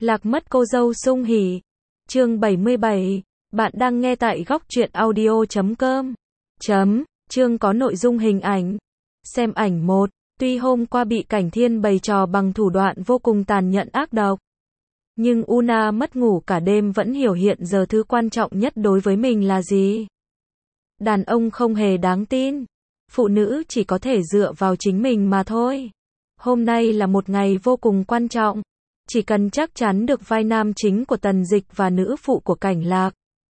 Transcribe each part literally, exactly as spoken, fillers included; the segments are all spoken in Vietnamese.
Lạc mất cô dâu Sung Hỉ. Chương bảy mươi bảy. Bạn đang nghe tại góc truyện audio chấm com. Chấm. Chương có nội dung hình ảnh. Xem ảnh một. Tuy hôm qua bị Cảnh Thiên bày trò bằng thủ đoạn vô cùng tàn nhẫn ác độc, nhưng Una mất ngủ cả đêm vẫn hiểu hiện giờ thứ quan trọng nhất đối với mình là gì. Đàn ông không hề đáng tin. Phụ nữ chỉ có thể dựa vào chính mình mà thôi. Hôm nay là một ngày vô cùng quan trọng. Chỉ cần chắc chắn được vai nam chính của Tần Dịch và nữ phụ của Cảnh Lạc,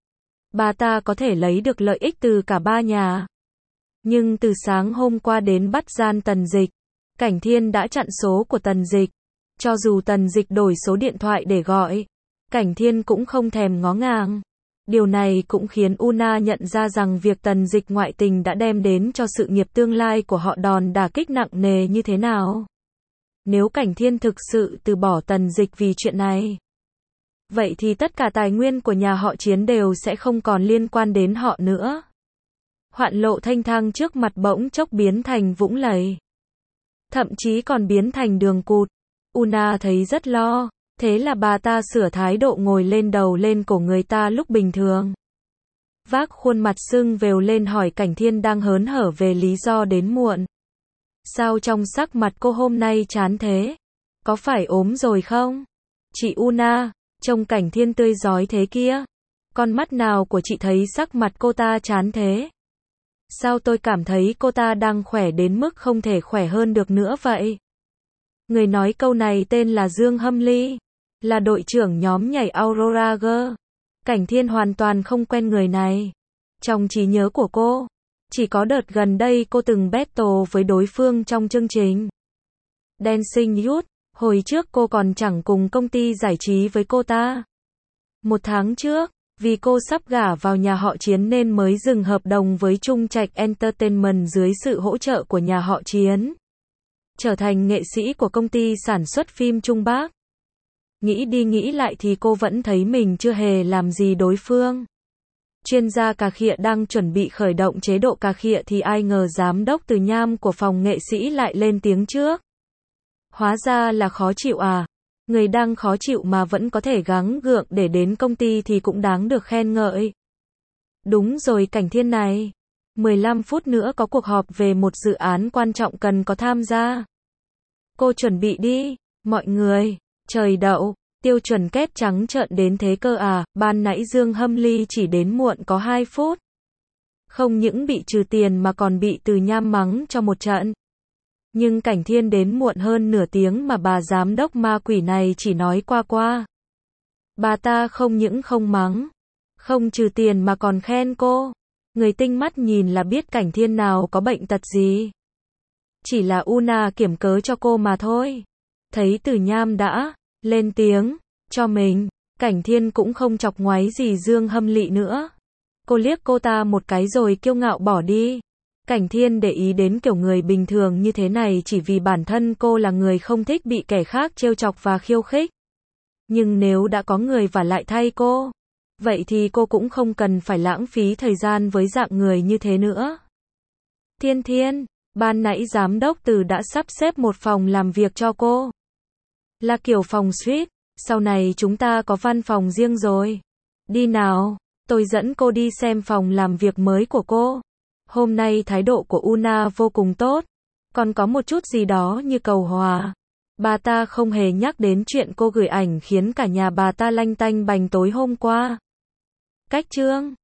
bà ta có thể lấy được lợi ích từ cả ba nhà. Nhưng từ sáng hôm qua đến bắt gian Tần Dịch, Cảnh Thiên đã chặn số của Tần Dịch. Cho dù Tần Dịch đổi số điện thoại để gọi, Cảnh Thiên cũng không thèm ngó ngàng. Điều này cũng khiến Una nhận ra rằng việc Tần Dịch ngoại tình đã đem đến cho sự nghiệp tương lai của họ đòn đả kích nặng nề như thế nào. Nếu Cảnh Thiên thực sự từ bỏ Tần Dịch vì chuyện này, vậy thì tất cả tài nguyên của nhà họ Chiến đều sẽ không còn liên quan đến họ nữa. Hoạn lộ thanh thang trước mặt bỗng chốc biến thành vũng lầy, thậm chí còn biến thành đường cụt. Una thấy rất lo, thế là bà ta sửa thái độ ngồi lên đầu lên cổ người ta lúc bình thường. Vác khuôn mặt sưng vèo lên hỏi Cảnh Thiên đang hớn hở về lý do đến muộn. Sao trong sắc mặt cô hôm nay chán thế? Có phải ốm rồi không? Chị Una, trông Cảnh Thiên tươi rói thế kia. Con mắt nào của chị thấy sắc mặt cô ta chán thế? Sao tôi cảm thấy cô ta đang khỏe đến mức không thể khỏe hơn được nữa vậy? Người nói câu này tên là Dương Hâm Ly, là đội trưởng nhóm nhảy Aurora Girl. Cảnh Thiên hoàn toàn không quen người này. Trong trí nhớ của cô, chỉ có đợt gần đây cô từng battle với đối phương trong chương trình Dancing Youth. Hồi trước cô còn chẳng cùng công ty giải trí với cô ta. Một tháng trước, vì cô sắp gả vào nhà họ Chiến nên mới dừng hợp đồng với Trung Trạch Entertainment dưới sự hỗ trợ của nhà họ Chiến, trở thành nghệ sĩ của công ty sản xuất phim Trung Bắc. Nghĩ đi nghĩ lại thì cô vẫn thấy mình chưa hề làm gì đối phương. Chuyên gia cà khịa đang chuẩn bị khởi động chế độ cà khịa thì ai ngờ giám đốc Từ Nham của phòng nghệ sĩ lại lên tiếng trước. Hóa ra là khó chịu à? Người đang khó chịu mà vẫn có thể gắng gượng để đến công ty thì cũng đáng được khen ngợi. Đúng rồi Cảnh Thiên này. mười lăm phút nữa có cuộc họp về một dự án quan trọng cần có tham gia. Cô chuẩn bị đi, mọi người. Trời đậu, tiêu chuẩn kết trắng trợn đến thế cơ à, ban nãy Dương Hâm Ly chỉ đến muộn có hai phút. Không những bị trừ tiền mà còn bị Từ Nham mắng cho một trận. Nhưng Cảnh Thiên đến muộn hơn nửa tiếng mà bà giám đốc ma quỷ này chỉ nói qua qua. Bà ta không những không mắng, không trừ tiền mà còn khen cô. Người tinh mắt nhìn là biết Cảnh Thiên nào có bệnh tật gì. Chỉ là Una kiểm cớ cho cô mà thôi. Thấy Từ Nham đã lên tiếng cho mình, Cảnh Thiên cũng không chọc ngoáy gì Dương Hâm Lị nữa. Cô liếc cô ta một cái rồi kiêu ngạo bỏ đi. Cảnh Thiên để ý đến kiểu người bình thường như thế này chỉ vì bản thân cô là người không thích bị kẻ khác trêu chọc và khiêu khích. Nhưng nếu đã có người vả lại thay cô, vậy thì cô cũng không cần phải lãng phí thời gian với dạng người như thế nữa. Thiên Thiên, ban nãy giám đốc Từ đã sắp xếp một phòng làm việc cho cô. Là kiểu phòng suite, sau này chúng ta có văn phòng riêng rồi. Đi nào, tôi dẫn cô đi xem phòng làm việc mới của cô. Hôm nay thái độ của Una vô cùng tốt, còn có một chút gì đó như cầu hòa. Bà ta không hề nhắc đến chuyện cô gửi ảnh khiến cả nhà bà ta lanh tanh bành tối hôm qua. Cách chương